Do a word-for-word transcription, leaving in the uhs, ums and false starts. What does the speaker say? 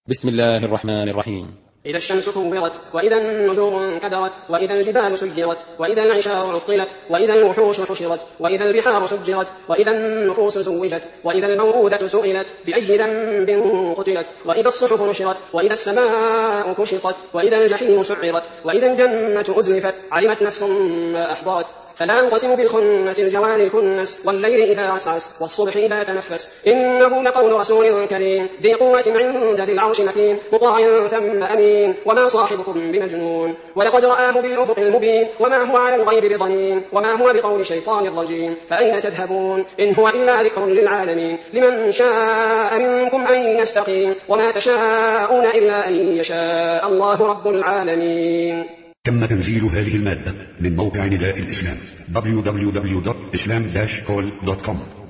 بسم الله الرحمن الرحيم. إذا الشمس كورت، وإذا النجوم انكدرت، وإذا الجبال سيرت، وإذا العشار عطلت، وإذا الوحوش حشرت، وإذا البحار سجرت، وإذا النفوس زوجت، وإذا الموءودة سئلت بأي ذنب قتلت، وإذا الصحف نشرت، وإذا السماء كشطت، وإذا الجحيم سعرت، وإذا الجنة أزلفت، علمت نفس ما أحضرت. فلا أقسم بالخنس الجوار الكنس، والليل إذا عسعس، والصبح إذا تنفس، إنه لقول رسول كريم ذي قوة عند ذي العرش مكين، مطاع ثم أمين، وما صاحبكم بمجنون، ولقد رآه بالأفق المبين، وما هو على الغيب بضنين، وما هو بقول شيطان رجيم. فأين تذهبون إن هو إلا ذكر للعالمين، لمن شاء منكم أن يستقيم، وما تشاءون إلا أن يشاء الله رب العالمين. تم تنزيل هذه المادة من موقع نداء الإسلام دبليو دبليو دبليو دوت إسلام داش كول دوت كوم.